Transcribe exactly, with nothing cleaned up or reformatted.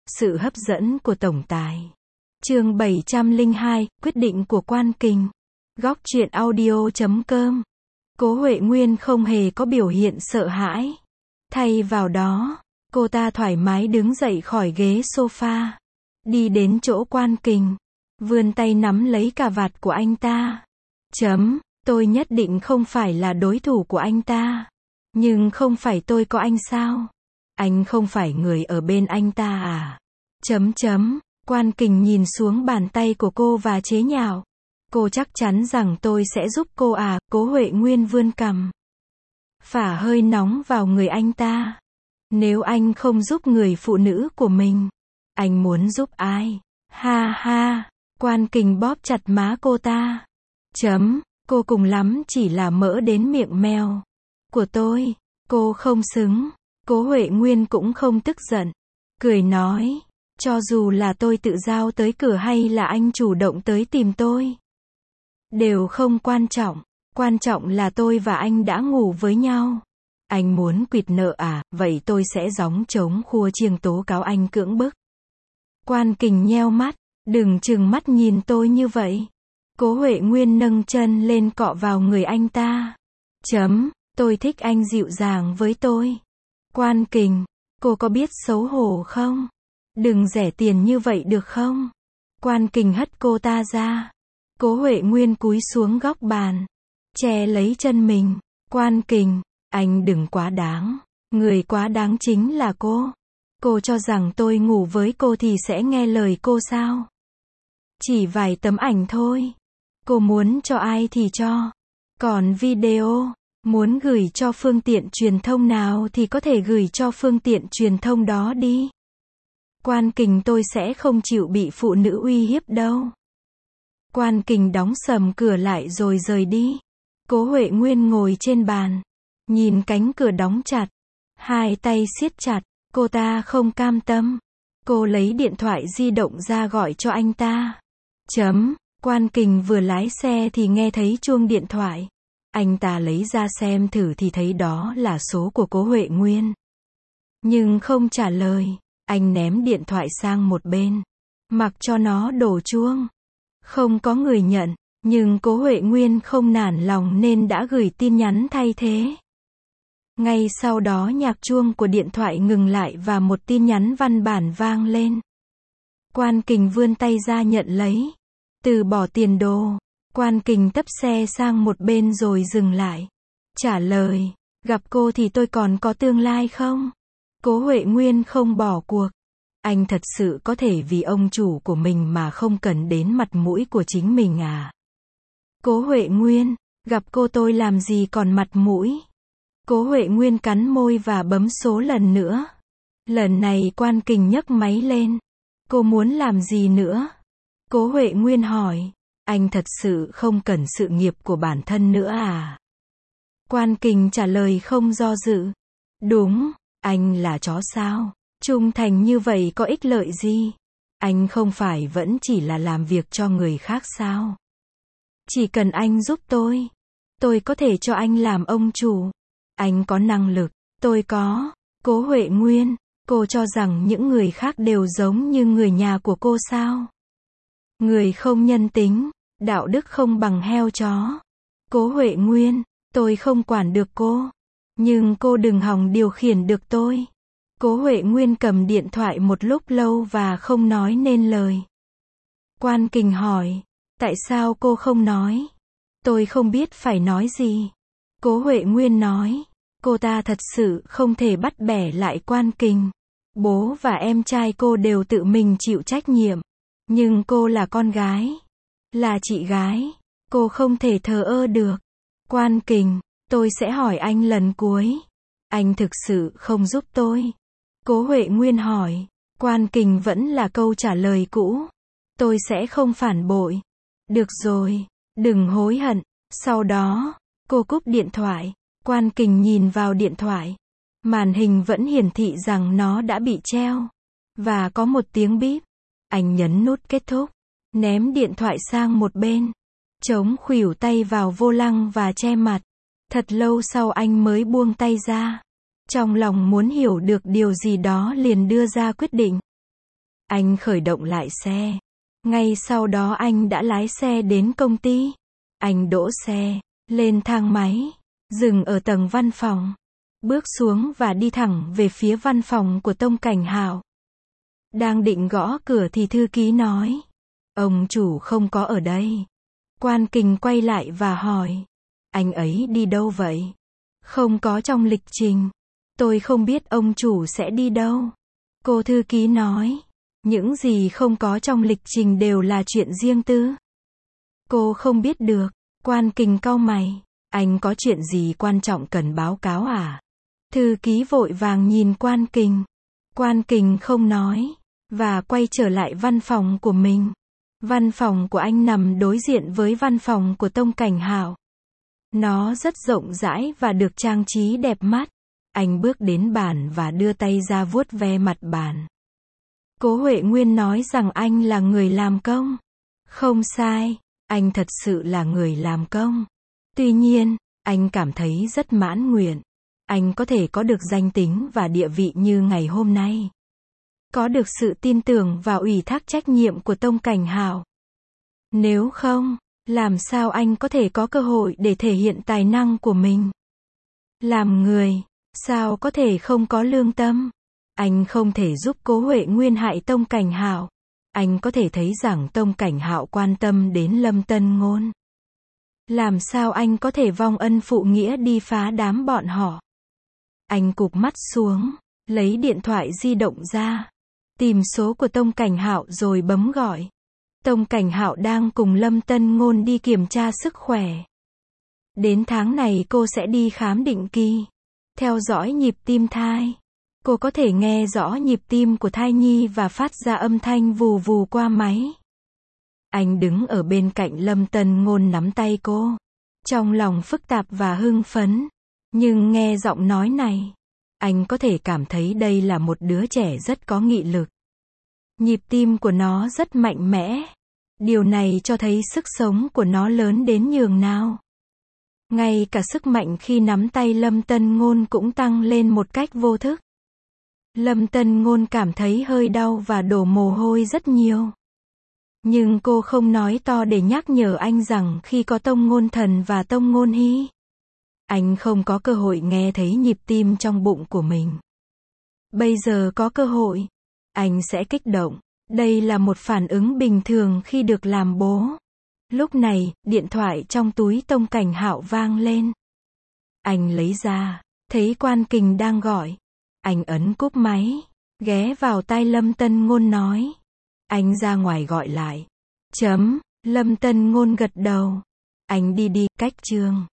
Sự hấp dẫn của tổng tài. Chương bảy trăm lẻ hai, quyết định của Quan Kình. Góc truyện audio chấm com. Cố Huệ Nguyên không hề có biểu hiện sợ hãi. Thay vào đó, cô ta thoải mái đứng dậy khỏi ghế sofa, đi đến chỗ Quan Kình, vươn tay nắm lấy cà vạt của anh ta. Chấm, tôi nhất định không phải là đối thủ của anh ta. Nhưng không phải tôi có anh sao? Anh không phải người ở bên anh ta à? Chấm chấm, Quan Kình nhìn xuống bàn tay của cô và chế nhạo. Cô chắc chắn rằng tôi sẽ giúp cô à? Cố Huệ Nguyên vươn cằm, phả hơi nóng vào người anh ta. Nếu anh không giúp người phụ nữ của mình, anh muốn giúp ai? Ha ha, Quan Kình bóp chặt má cô ta. Chấm, cô cùng lắm chỉ là mỡ đến miệng mèo của tôi, cô không xứng. Cố Huệ Nguyên cũng không tức giận, cười nói, cho dù là tôi tự giao tới cửa hay là anh chủ động tới tìm tôi, đều không quan trọng, quan trọng là tôi và anh đã ngủ với nhau. Anh muốn quỵt nợ à? Vậy tôi sẽ gióng trống khua chiêng tố cáo anh cưỡng bức. Quan Kình nheo mắt, đừng trừng mắt nhìn tôi như vậy. Cố Huệ Nguyên nâng chân lên cọ vào người anh ta. Chấm, tôi thích anh dịu dàng với tôi. Quan Kình, cô có biết xấu hổ không? Đừng rẻ tiền như vậy được không? Quan Kình hất cô ta ra. Cố Huệ Nguyên cúi xuống góc bàn, che lấy chân mình. Quan Kình, anh đừng quá đáng. Người quá đáng chính là cô. Cô cho rằng tôi ngủ với cô thì sẽ nghe lời cô sao? Chỉ vài tấm ảnh thôi. Cô muốn cho ai thì cho. Còn video, muốn gửi cho phương tiện truyền thông nào thì có thể gửi cho phương tiện truyền thông đó đi. Quan Kình, tôi sẽ không chịu bị phụ nữ uy hiếp đâu. Quan Kình đóng sầm cửa lại rồi rời đi. Cố Huệ Nguyên ngồi trên bàn, nhìn cánh cửa đóng chặt, hai tay siết chặt. Cô ta không cam tâm. Cô lấy điện thoại di động ra gọi cho anh ta. Chấm, Quan Kình vừa lái xe thì nghe thấy chuông điện thoại. Anh ta lấy ra xem thử thì thấy đó là số của Cố Huệ Nguyên. Nhưng không trả lời, anh ném điện thoại sang một bên, mặc cho nó đổ chuông. Không có người nhận, nhưng Cố Huệ Nguyên không nản lòng nên đã gửi tin nhắn thay thế. Ngay sau đó nhạc chuông của điện thoại ngừng lại và một tin nhắn văn bản vang lên. Quan Kình vươn tay ra nhận lấy. Từ bỏ tiền đồ. Quan Kình tấp xe sang một bên rồi dừng lại. Trả lời, gặp cô thì tôi còn có tương lai không? Cố Huệ Nguyên không bỏ cuộc. Anh thật sự có thể vì ông chủ của mình mà không cần đến mặt mũi của chính mình à? Cố Huệ Nguyên, gặp cô tôi làm gì còn mặt mũi? Cố Huệ Nguyên cắn môi và bấm số lần nữa. Lần này Quan Kình nhấc máy lên. Cô muốn làm gì nữa? Cố Huệ Nguyên hỏi. Anh thật sự không cần sự nghiệp của bản thân nữa à? Quan Kình trả lời không do dự. Đúng, anh là chó sao? Trung thành như vậy có ích lợi gì? Anh không phải vẫn chỉ là làm việc cho người khác sao? Chỉ cần anh giúp tôi, tôi có thể cho anh làm ông chủ. Anh có năng lực, tôi có. Cố Huệ Nguyên, cô cho rằng những người khác đều giống như người nhà của cô sao? Người không nhân tính, đạo đức không bằng heo chó. Cố Huệ Nguyên, tôi không quản được cô, nhưng cô đừng hòng điều khiển được tôi. Cố Huệ Nguyên cầm điện thoại một lúc lâu và không nói nên lời. Quan Kình hỏi, tại sao cô không nói? Tôi không biết phải nói gì. Cố Huệ Nguyên nói, cô ta thật sự không thể bắt bẻ lại Quan Kình. Bố và em trai cô đều tự mình chịu trách nhiệm. Nhưng cô là con gái, là chị gái, cô không thể thờ ơ được. Quan Kình, tôi sẽ hỏi anh lần cuối. Anh thực sự không giúp tôi? Cố Huệ Nguyên hỏi. Quan Kình vẫn là câu trả lời cũ. Tôi sẽ không phản bội. Được rồi, đừng hối hận. Sau đó, cô cúp điện thoại. Quan Kình nhìn vào điện thoại. Màn hình vẫn hiển thị rằng nó đã bị treo. Và có một tiếng bíp. Anh nhấn nút kết thúc. Ném điện thoại sang một bên. Chống khuỷu tay vào vô lăng và che mặt. Thật lâu sau anh mới buông tay ra. Trong lòng muốn hiểu được điều gì đó liền đưa ra quyết định. Anh khởi động lại xe. Ngay sau đó anh đã lái xe đến công ty. Anh đỗ xe, lên thang máy, dừng ở tầng văn phòng, bước xuống và đi thẳng về phía văn phòng của Tông Cảnh Hạo. Đang định gõ cửa thì thư ký nói, ông chủ không có ở đây. Quan Kình quay lại và hỏi, anh ấy đi đâu vậy? Không có trong lịch trình. Tôi không biết ông chủ sẽ đi đâu. Cô thư ký nói, những gì không có trong lịch trình đều là chuyện riêng tư. Cô không biết được. Quan Kình cau mày, anh có chuyện gì quan trọng cần báo cáo à? Thư ký vội vàng nhìn Quan Kình. Quan Kình không nói, và quay trở lại văn phòng của mình. Văn phòng của anh nằm đối diện với văn phòng của Tông Cảnh Hạo. Nó rất rộng rãi và được trang trí đẹp mắt. Anh bước đến bàn và đưa tay ra vuốt ve mặt bàn. Cố Huệ Nguyên nói rằng anh là người làm công. Không sai, anh thật sự là người làm công. Tuy nhiên, anh cảm thấy rất mãn nguyện. Anh có thể có được danh tính và địa vị như ngày hôm nay. Có được sự tin tưởng và ủy thác trách nhiệm của Tông Cảnh Hạo. Nếu không, làm sao anh có thể có cơ hội để thể hiện tài năng của mình? Làm người, sao có thể không có lương tâm? Anh không thể giúp Cố Huệ Nguyên hại Tông Cảnh Hạo. Anh có thể thấy rằng Tông Cảnh Hạo quan tâm đến Lâm Tân Ngôn. Làm sao anh có thể vong ân phụ nghĩa đi phá đám bọn họ? Anh cụp mắt xuống, lấy điện thoại di động ra, tìm số của Tông Cảnh Hạo rồi bấm gọi. Tông Cảnh Hạo đang cùng Lâm Tân Ngôn đi kiểm tra sức khỏe. Đến tháng này cô sẽ đi khám định kỳ, theo dõi nhịp tim thai. Cô có thể nghe rõ nhịp tim của thai nhi và phát ra âm thanh vù vù qua máy. Anh đứng ở bên cạnh Lâm Tân Ngôn nắm tay cô, trong lòng phức tạp và hưng phấn. Nhưng nghe giọng nói này, anh có thể cảm thấy đây là một đứa trẻ rất có nghị lực. Nhịp tim của nó rất mạnh mẽ. Điều này cho thấy sức sống của nó lớn đến nhường nào. Ngay cả sức mạnh khi nắm tay Lâm Tân Ngôn cũng tăng lên một cách vô thức. Lâm Tân Ngôn cảm thấy hơi đau và đổ mồ hôi rất nhiều. Nhưng cô không nói to để nhắc nhở anh rằng khi có Tông Ngôn Thần và Tông Ngôn Hy, anh không có cơ hội nghe thấy nhịp tim trong bụng của mình. Bây giờ có cơ hội, anh sẽ kích động. Đây là một phản ứng bình thường khi được làm bố. Lúc này, điện thoại trong túi Tông Cảnh Hạo vang lên. Anh lấy ra, thấy Quan Kình đang gọi. Anh ấn cúp máy, ghé vào tai Lâm Tân Ngôn nói. Anh ra ngoài gọi lại. Chấm, Lâm Tân Ngôn gật đầu. Anh đi đi, cách trường.